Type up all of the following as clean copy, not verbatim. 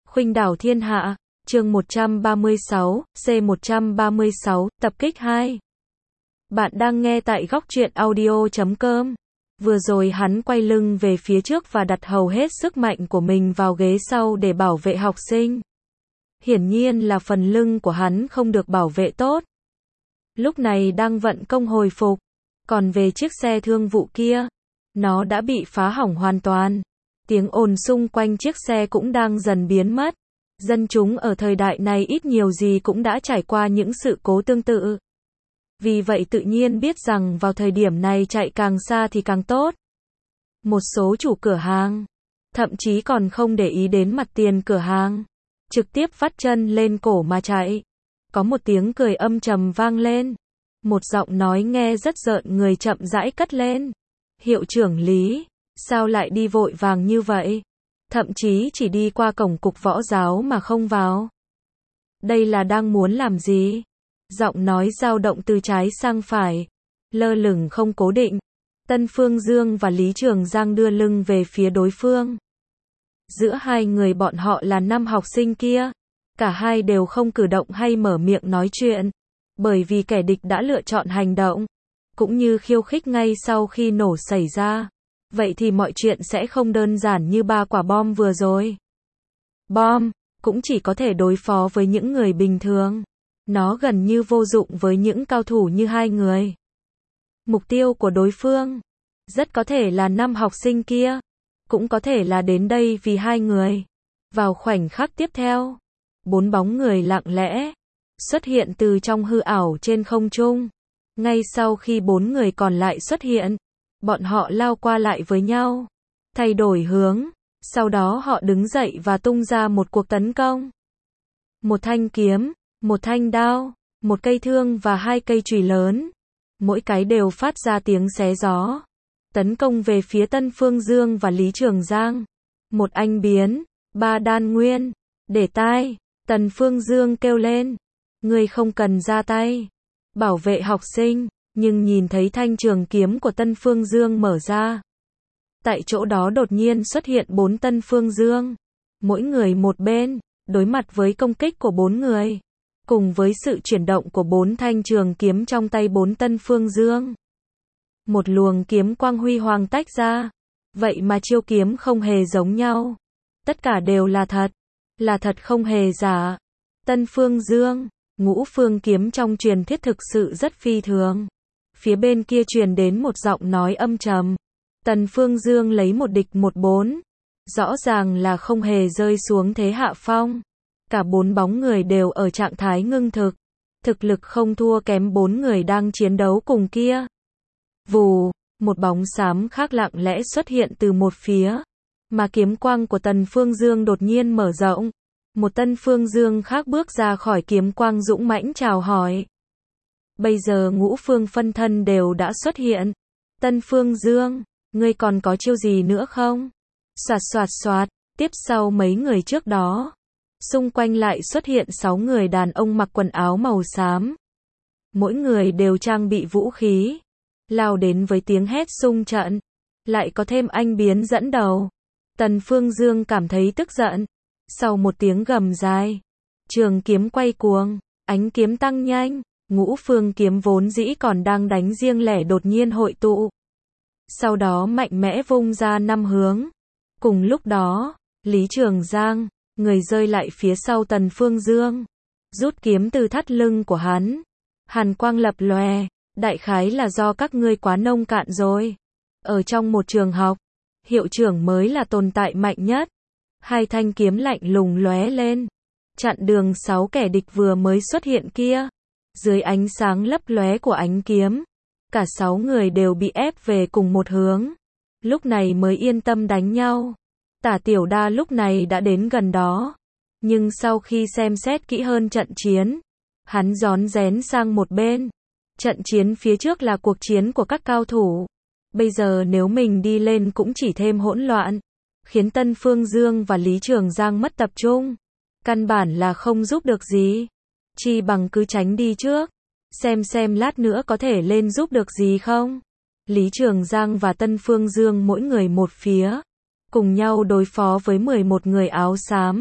Khuynh đảo thiên hạ, chương 136, C136, tập kích 2. Bạn đang nghe tại góc truyện audio.com. Vừa rồi hắn quay lưng về phía trước và đặt hầu hết sức mạnh của mình vào ghế sau để bảo vệ học sinh. Hiển nhiên là phần lưng của hắn không được bảo vệ tốt. Lúc này đang vận công hồi phục. Còn về chiếc xe thương vụ kia, nó đã bị phá hỏng hoàn toàn. Tiếng ồn xung quanh chiếc xe cũng đang dần biến mất. Dân chúng ở thời đại này ít nhiều gì cũng đã trải qua những sự cố tương tự. Vì vậy tự nhiên biết rằng vào thời điểm này chạy càng xa thì càng tốt. Một số chủ cửa hàng, thậm chí còn không để ý đến mặt tiền cửa hàng. Trực tiếp vắt chân lên cổ mà chạy. Có một tiếng cười âm trầm vang lên. Một giọng nói nghe rất rợn người chậm rãi cất lên. Hiệu trưởng Lý, sao lại đi vội vàng như vậy? Thậm chí chỉ đi qua cổng cục võ giáo mà không vào. Đây là đang muốn làm gì? Giọng nói dao động từ trái sang phải, lơ lửng không cố định. Tân Phương Dương và Lý Trường Giang đưa lưng về phía đối phương. Giữa hai người bọn họ là 5 học sinh kia. Cả hai đều không cử động hay mở miệng nói chuyện. Bởi vì kẻ địch đã lựa chọn hành động. Cũng như khiêu khích ngay sau khi nổ xảy ra. Vậy thì mọi chuyện sẽ không đơn giản như 3 quả bom vừa rồi. Bom, cũng chỉ có thể đối phó với những người bình thường. Nó gần như vô dụng với những cao thủ như hai người. Mục tiêu của đối phương, rất có thể là 5 học sinh kia. Cũng có thể là đến đây vì hai người. Vào khoảnh khắc tiếp theo, 4 bóng người lặng lẽ xuất hiện từ trong hư ảo trên không trung. Ngay sau khi 4 người còn lại xuất hiện, bọn họ lao qua lại với nhau, thay đổi hướng, sau đó họ đứng dậy và tung ra một cuộc tấn công. Một thanh kiếm, một thanh đao, một cây thương và 2 cây chùy lớn, mỗi cái đều phát ra tiếng xé gió, tấn công về phía Tân Phương Dương và Lý Trường Giang. Một anh biến, 3 đan nguyên, để tai, Tân Phương Dương kêu lên, ngươi không cần ra tay, bảo vệ học sinh. Nhưng nhìn thấy thanh trường kiếm của Tân Phương Dương mở ra. Tại chỗ đó đột nhiên xuất hiện 4 Tân Phương Dương. Mỗi người một bên, đối mặt với công kích của 4 người. Cùng với sự chuyển động của 4 thanh trường kiếm trong tay 4 Tân Phương Dương. Một luồng kiếm quang huy hoàng tách ra. Vậy mà chiêu kiếm không hề giống nhau. Tất cả đều là thật không hề giả. Tân Phương Dương, Ngũ Phương kiếm trong truyền thuyết thực sự rất phi thường. Phía bên kia truyền đến một giọng nói âm trầm. Tần Phương Dương lấy 1 địch 4. Rõ ràng là không hề rơi xuống thế hạ phong. Cả 4 bóng người đều ở trạng thái ngưng thực. Thực lực không thua kém 4 người đang chiến đấu cùng kia. Vù, một bóng xám khác lặng lẽ xuất hiện từ một phía. Mà kiếm quang của Tần Phương Dương đột nhiên mở rộng. Một Tân Phương Dương khác bước ra khỏi kiếm quang dũng mãnh chào hỏi. Bây giờ ngũ phương phân thân đều đã xuất hiện. Tân Phương Dương, ngươi còn có chiêu gì nữa không? Soạt soạt soạt, tiếp sau mấy người trước đó. Xung quanh lại xuất hiện 6 người đàn ông mặc quần áo màu xám. Mỗi người đều trang bị vũ khí. Lao đến với tiếng hét xung trận. Lại có thêm anh biến dẫn đầu. Tần Phương Dương cảm thấy tức giận. Sau một tiếng gầm dài, trường kiếm quay cuồng, ánh kiếm tăng nhanh. Ngũ phương kiếm vốn dĩ còn đang đánh riêng lẻ đột nhiên hội tụ. Sau đó mạnh mẽ vung ra 5 hướng. Cùng lúc đó, Lý Trường Giang, người rơi lại phía sau Tần Phương Dương. Rút kiếm từ thắt lưng của hắn. Hàn quang lập lòe, đại khái là do các ngươi quá nông cạn rồi. Ở trong một trường học, hiệu trưởng mới là tồn tại mạnh nhất. 2 thanh kiếm lạnh lùng lóe lên. Chặn đường 6 kẻ địch vừa mới xuất hiện kia. Dưới ánh sáng lấp lóe của ánh kiếm, cả 6 người đều bị ép về cùng một hướng. Lúc này mới yên tâm đánh nhau. Tả Tiểu Đa lúc này đã đến gần đó. Nhưng sau khi xem xét kỹ hơn trận chiến, hắn rón rén sang một bên. Trận chiến phía trước là cuộc chiến của các cao thủ. Bây giờ nếu mình đi lên cũng chỉ thêm hỗn loạn. Khiến Tân Phương Dương và Lý Trường Giang mất tập trung. Căn bản là không giúp được gì. Chi bằng cứ tránh đi trước. Xem lát nữa có thể lên giúp được gì không. Lý Trường Giang và Tân Phương Dương mỗi người một phía. Cùng nhau đối phó với 11 người áo xám.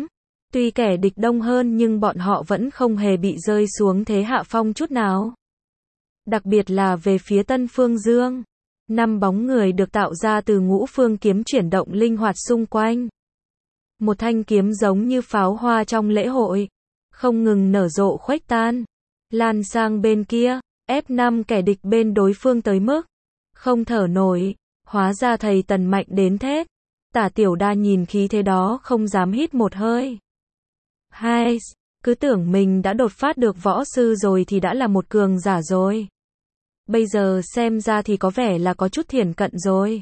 Tuy kẻ địch đông hơn nhưng bọn họ vẫn không hề bị rơi xuống thế hạ phong chút nào. Đặc biệt là về phía Tân Phương Dương. 5 bóng người được tạo ra từ ngũ phương kiếm chuyển động linh hoạt xung quanh. Một thanh kiếm giống như pháo hoa trong lễ hội, không ngừng nở rộ khuếch tan, lan sang bên kia, ép 5 kẻ địch bên đối phương tới mức không thở nổi. Hóa ra thầy Tần mạnh đến thế. Tả Tiểu Đa nhìn khí thế đó không dám hít một hơi. Hai, cứ tưởng mình đã đột phát được võ sư rồi thì đã là một cường giả rồi. Bây giờ xem ra thì có vẻ là có chút thiển cận rồi.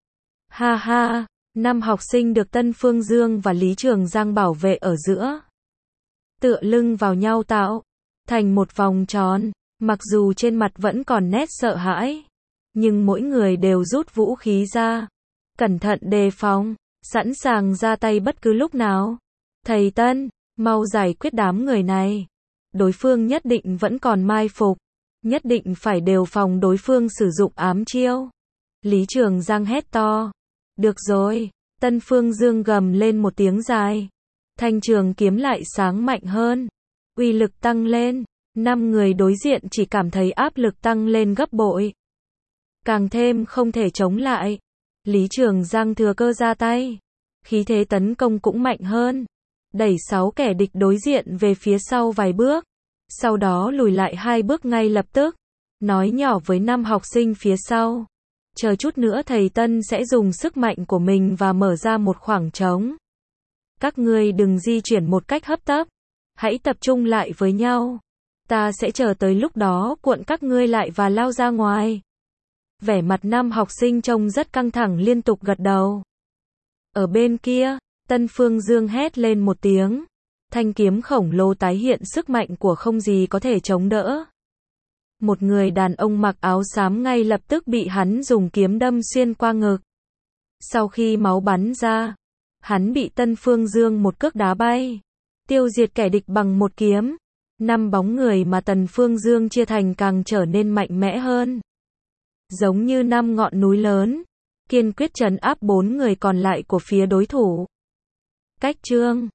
Ha ha, 5 học sinh được Tân Phương Dương và Lý Trường Giang bảo vệ ở giữa. Tựa lưng vào nhau tạo thành một vòng tròn, mặc dù trên mặt vẫn còn nét sợ hãi, nhưng mỗi người đều rút vũ khí ra, cẩn thận đề phòng, sẵn sàng ra tay bất cứ lúc nào. Thầy Tân, mau giải quyết đám người này. Đối phương nhất định vẫn còn mai phục, nhất định phải đề phòng đối phương sử dụng ám chiêu. Lý Trường Giang hét to. Được rồi, Tân Phương Dương gầm lên một tiếng dài. Thanh trường kiếm lại sáng mạnh hơn, uy lực tăng lên. 5 người đối diện chỉ cảm thấy áp lực tăng lên gấp bội, càng thêm không thể chống lại. Lý Trường Giang thừa cơ ra tay, khí thế tấn công cũng mạnh hơn, đẩy 6 kẻ địch đối diện về phía sau vài bước, sau đó lùi lại 2 bước ngay lập tức, nói nhỏ với 5 học sinh phía sau. Chờ chút nữa thầy Tân sẽ dùng sức mạnh của mình và mở ra một khoảng trống. Các ngươi đừng di chuyển một cách hấp tấp, hãy tập trung lại với nhau. Ta sẽ chờ tới lúc đó cuộn các ngươi lại và lao ra ngoài. Vẻ mặt 5 học sinh trông rất căng thẳng liên tục gật đầu. Ở bên kia, Tân Phương Dương hét lên một tiếng. Thanh kiếm khổng lồ tái hiện sức mạnh của không gì có thể chống đỡ. Một người đàn ông mặc áo xám ngay lập tức bị hắn dùng kiếm đâm xuyên qua ngực. Sau khi máu bắn ra, hắn bị Tân Phương Dương một cước đá bay, tiêu diệt kẻ địch bằng một kiếm. 5 bóng người mà Tần Phương Dương chia thành càng trở nên mạnh mẽ hơn. Giống như 5 ngọn núi lớn, kiên quyết trấn áp 4 người còn lại của phía đối thủ. Cách chương